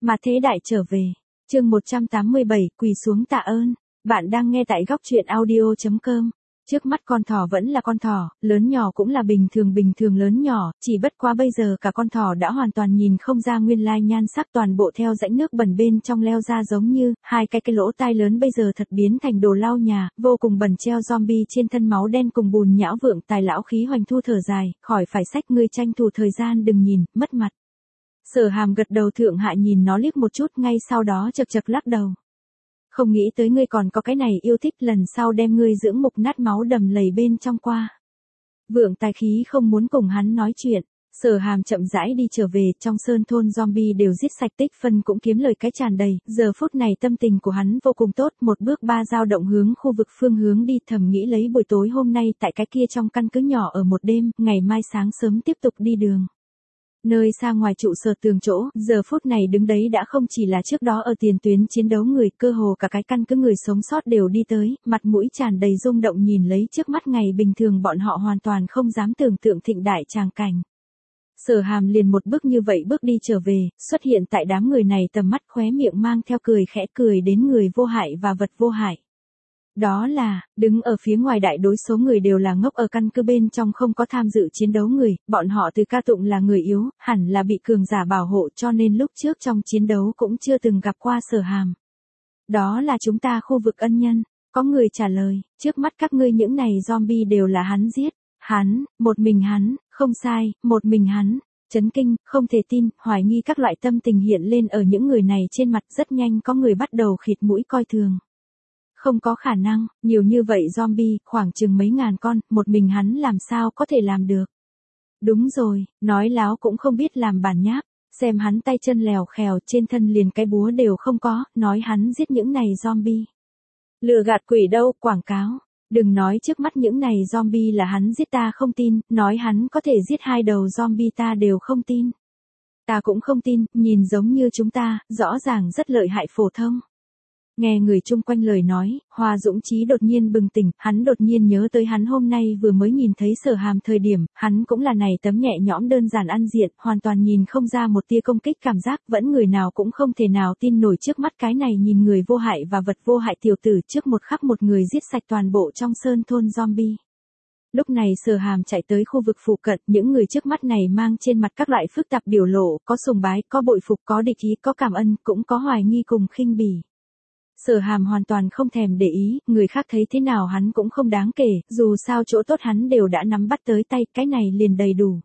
Mà thế đại trở về. Chương 187, quỳ xuống tạ ơn. Bạn đang nghe tại góc truyện audio.com. Trước mắt con thỏ vẫn là con thỏ, lớn nhỏ cũng là bình thường lớn nhỏ, chỉ bất quá bây giờ cả con thỏ đã hoàn toàn nhìn không ra nguyên lai nhan sắc, toàn bộ theo rãnh nước bẩn bên trong leo ra, giống như hai cái lỗ tai lớn bây giờ thật biến thành đồ lau nhà, vô cùng bẩn, treo zombie trên thân, máu đen cùng bùn nhão. Vượng Tài lão khí hoành thu thở dài, khỏi phải sách, ngươi tranh thủ thời gian đừng nhìn, mất mặt. Sở Hàm gật đầu thượng hạ nhìn nó liếc một chút, ngay sau đó chật chật lắc đầu. Không nghĩ tới ngươi còn có cái này yêu thích, lần sau đem ngươi dưỡng mục nát máu đầm lầy bên trong qua. Vượng Tài khí không muốn cùng hắn nói chuyện. Sở Hàm chậm rãi đi trở về, trong sơn thôn zombie đều giết sạch, tích phân cũng kiếm lời cái tràn đầy, giờ phút này tâm tình của hắn vô cùng tốt, một bước ba dao động hướng khu vực phương hướng đi, thầm nghĩ lấy buổi tối hôm nay tại cái kia trong căn cứ nhỏ ở một đêm, ngày mai sáng sớm tiếp tục đi đường. Nơi xa ngoài trụ sở tường chỗ, giờ phút này đứng đấy đã không chỉ là trước đó ở tiền tuyến chiến đấu người, cơ hồ cả cái căn cứ người sống sót đều đi tới, mặt mũi tràn đầy rung động nhìn lấy trước mắt ngày bình thường bọn họ hoàn toàn không dám tưởng tượng thịnh đại tràng cảnh. Sở Hàm liền một bước như vậy bước đi trở về, xuất hiện tại đám người này, tầm mắt khóe miệng mang theo cười khẽ, cười đến người vô hại và vật vô hại. Đó là, đứng ở phía ngoài đại đối số người đều là ngốc, ở căn cứ bên trong không có tham dự chiến đấu người, bọn họ từ ca tụng là người yếu, hẳn là bị cường giả bảo hộ, cho nên lúc trước trong chiến đấu cũng chưa từng gặp qua Sở Hàm. Đó là chúng ta khu vực ân nhân, có người trả lời, trước mắt các ngươi những này zombie đều là hắn giết, hắn, một mình hắn, không sai, một mình hắn. Chấn kinh, không thể tin, hoài nghi các loại tâm tình hiện lên ở những người này trên mặt, rất nhanh có người bắt đầu khịt mũi coi thường. Không có khả năng, nhiều như vậy zombie, khoảng chừng mấy ngàn con, một mình hắn làm sao có thể làm được. Đúng rồi, nói láo cũng không biết làm bản nháp, xem hắn tay chân lèo khèo, trên thân liền cái búa đều không có, nói hắn giết những này zombie. Lừa gạt quỷ đâu, quảng cáo. Đừng nói trước mắt những này zombie là hắn giết, ta không tin, nói hắn có thể giết 2 đầu zombie ta đều không tin. Ta cũng không tin, nhìn giống như chúng ta, rõ ràng rất lợi hại phổ thông. Nghe người chung quanh lời nói, Hoa Dũng Chí đột nhiên bừng tỉnh, hắn đột nhiên nhớ tới hắn hôm nay vừa mới nhìn thấy Sở Hàm thời điểm, hắn cũng là này tấm nhẹ nhõm đơn giản ăn diện, hoàn toàn nhìn không ra một tia công kích cảm giác, vẫn người nào cũng không thể nào tin nổi trước mắt cái này nhìn người vô hại và vật vô hại tiểu tử, trước một khắc một người giết sạch toàn bộ trong sơn thôn zombie. Lúc này Sở Hàm chạy tới khu vực phụ cận, những người trước mắt này mang trên mặt các loại phức tạp biểu lộ, có sùng bái, có bội phục, có địch ý, có cảm ơn, cũng có hoài nghi cùng khinh bỉ. Sở Hàm hoàn toàn không thèm để ý, người khác thấy thế nào hắn cũng không đáng kể, dù sao chỗ tốt hắn đều đã nắm bắt tới tay, cái này liền đầy đủ.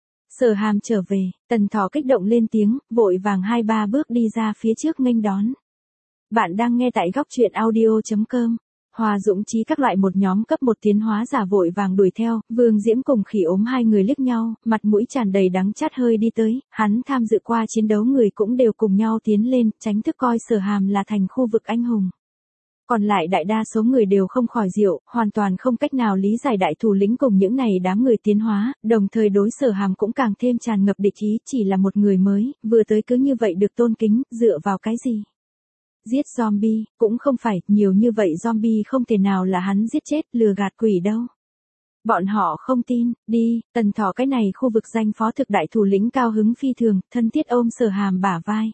Sở Hàm trở về, Tần Thỏ kích động lên tiếng, vội vàng 2-3 bước đi ra phía trước nghênh đón. Bạn đang nghe tại góc truyện audio.com. Hoa Dũng Chí các loại một nhóm cấp 1 tiến hóa giả vội vàng đuổi theo, Vương Diễm cùng Khỉ Ốm hai người liếc nhau, mặt mũi tràn đầy đắng chát hơi đi tới, hắn tham dự qua chiến đấu người cũng đều cùng nhau tiến lên, tránh thức coi Sở Hàm là thành khu vực anh hùng. Còn lại đại đa số người đều không khỏi diệu, hoàn toàn không cách nào lý giải đại thủ lĩnh cùng những này đám người tiến hóa, đồng thời đối Sở Hàm cũng càng thêm tràn ngập địch ý, chỉ là một người mới, vừa tới cứ như vậy được tôn kính, dựa vào cái gì? Giết zombie, cũng không phải, nhiều như vậy zombie không thể nào là hắn giết chết, lừa gạt quỷ đâu. Bọn họ không tin, đi, Tần Thỏ cái này khu vực danh phó thực đại thủ lĩnh cao hứng phi thường, thân thiết ôm Sở Hàm bả vai.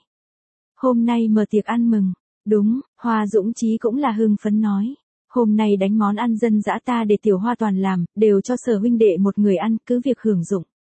Hôm nay mở tiệc ăn mừng, đúng, Hoa Dũng Chí cũng là hưng phấn nói. Hôm nay đánh món ăn dân dã ta để Tiểu Hoa toàn làm, đều cho Sở huynh đệ một người ăn, cứ việc hưởng dụng.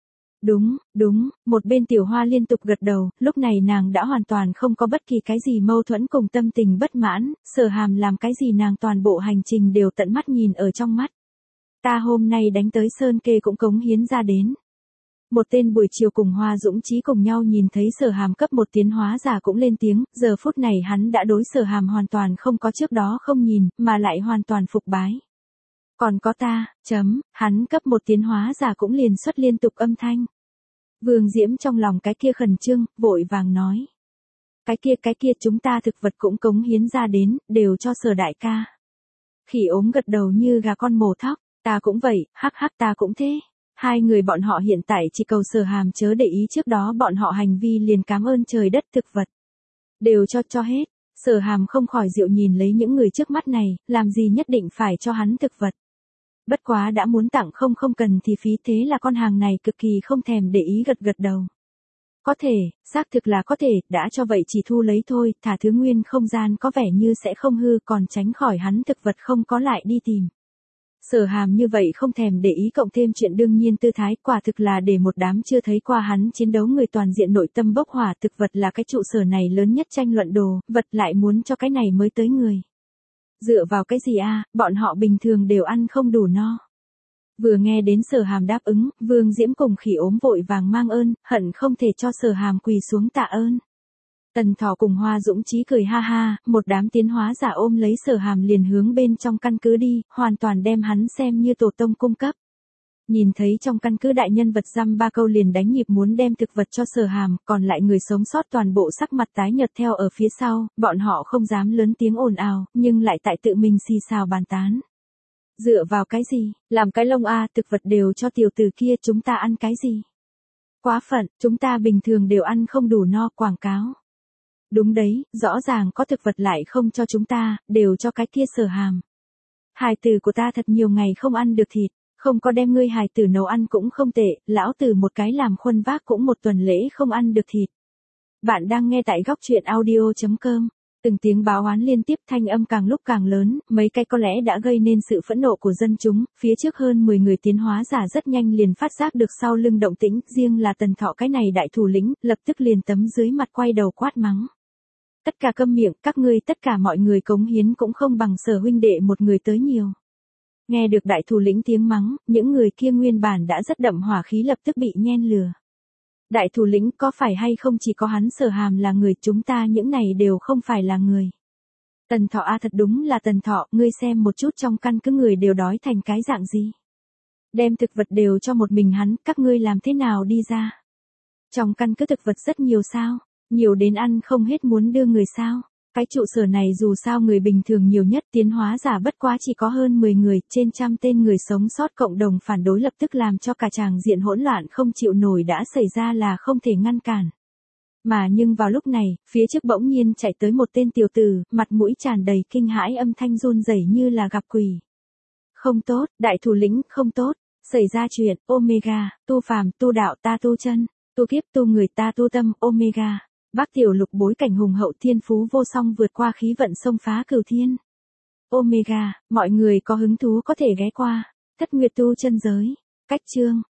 Đúng, một bên Tiểu Hoa liên tục gật đầu, lúc này nàng đã hoàn toàn không có bất kỳ cái gì mâu thuẫn cùng tâm tình bất mãn, Sở Hàm làm cái gì nàng toàn bộ hành trình đều tận mắt nhìn ở trong mắt. Ta hôm nay đánh tới Sơn Kê cũng cống hiến ra đến. Một tên buổi chiều cùng Hoa Dũng Chí cùng nhau nhìn thấy Sở Hàm cấp 1 tiến hóa giả cũng lên tiếng, giờ phút này hắn đã đối Sở Hàm hoàn toàn không có trước đó không nhìn, mà lại hoàn toàn phục bái. Còn có ta, hắn cấp 1 tiến hóa giả cũng liền xuất liên tục âm thanh. Vương Diễm trong lòng cái kia khẩn trương, vội vàng nói. Cái kia chúng ta thực vật cũng cống hiến ra đến, đều cho Sở đại ca. Khỉ Ốm gật đầu như gà con mổ thóc, ta cũng vậy, hắc ta cũng thế. Hai người bọn họ hiện tại chỉ cầu Sở Hàm chớ để ý trước đó bọn họ hành vi, liền cảm ơn trời đất thực vật. Đều cho hết, Sở Hàm không khỏi diệu nhìn lấy những người trước mắt này, làm gì nhất định phải cho hắn thực vật. Bất quá đã muốn tặng không cần thì phí, thế là con hàng này cực kỳ không thèm để ý gật đầu. Có thể, xác thực là có thể, đã cho vậy chỉ thu lấy thôi, thả thứ nguyên không gian có vẻ như sẽ không hư còn tránh khỏi hắn thực vật không có lại đi tìm. Sở Hàm như vậy không thèm để ý cộng thêm chuyện đương nhiên tư thái quả thực là để một đám chưa thấy qua hắn chiến đấu người toàn diện nội tâm bốc hỏa thực vật là cái trụ sở này lớn nhất tranh luận đồ, vật lại muốn cho cái này mới tới người. Dựa vào cái gì a, bọn họ bình thường đều ăn không đủ no. Vừa nghe đến Sở Hàm đáp ứng, Vương Diễm cùng Khỉ Ốm vội vàng mang ơn, hận không thể cho Sở Hàm quỳ xuống tạ ơn. Tần Thỏ cùng Hoa Dũng Chí cười ha ha, một đám tiến hóa giả ôm lấy Sở Hàm liền hướng bên trong căn cứ đi, hoàn toàn đem hắn xem như tổ tông cung cấp. Nhìn thấy trong căn cứ đại nhân vật dăm ba câu liền đánh nhịp muốn đem thực vật cho Sở Hàm, còn lại người sống sót toàn bộ sắc mặt tái nhợt theo ở phía sau, bọn họ không dám lớn tiếng ồn ào, nhưng lại tại tự mình xì xào bàn tán. Dựa vào cái gì, làm cái lông thực vật đều cho tiểu tử kia chúng ta ăn cái gì? Quá phận, chúng ta bình thường đều ăn không đủ no quảng cáo. Đúng đấy, rõ ràng có thực vật lại không cho chúng ta, đều cho cái kia Sở Hàm. Hài tử của ta thật nhiều ngày không ăn được thịt, không có đem ngươi hài tử nấu ăn cũng không tệ, lão tử một cái làm khuân vác cũng một tuần lễ không ăn được thịt. Bạn đang nghe tại góc truyện audio.com. Từng tiếng báo oán liên tiếp thanh âm càng lúc càng lớn, mấy cái có lẽ đã gây nên sự phẫn nộ của dân chúng, phía trước hơn 10 người tiến hóa giả rất nhanh liền phát giác được sau lưng động tĩnh, riêng là Tần Thọ cái này đại thủ lĩnh, lập tức liền tấm dưới mặt quay đầu quát mắng. Tất cả câm miệng, các ngươi tất cả mọi người cống hiến cũng không bằng Sở huynh đệ một người tới nhiều. Nghe được đại thủ lĩnh tiếng mắng, những người kia nguyên bản đã rất đậm hỏa khí lập tức bị nhen lửa. Đại thủ lĩnh có phải hay không chỉ có hắn Sở Hàm là người, chúng ta những này đều không phải là người. Tần Thọ thật đúng là Tần Thọ, ngươi xem một chút trong căn cứ người đều đói thành cái dạng gì. Đem thực vật đều cho một mình hắn, các ngươi làm thế nào đi ra. Trong căn cứ thực vật rất nhiều sao, nhiều đến ăn không hết muốn đưa người sao. Cái trụ sở này dù sao người bình thường nhiều nhất tiến hóa giả bất quá chỉ có hơn 10 người, trên trăm tên người sống sót cộng đồng phản đối lập tức làm cho cả tràng diện hỗn loạn không chịu nổi đã xảy ra là không thể ngăn cản. Mà nhưng vào lúc này, phía trước bỗng nhiên chạy tới một tên tiểu tử, mặt mũi tràn đầy kinh hãi âm thanh run rẩy như là gặp quỷ. Không tốt, đại thủ lĩnh, không tốt, xảy ra chuyện, Omega, tu phàm, tu đạo ta tu chân, tu kiếp tu người ta tu tâm, Omega. Bác tiểu lục bối cảnh hùng hậu thiên phú vô song vượt qua khí vận xông phá cửu thiên. Omega, mọi người có hứng thú có thể ghé qua. Thất Nguyệt tu chân giới. Cách chương.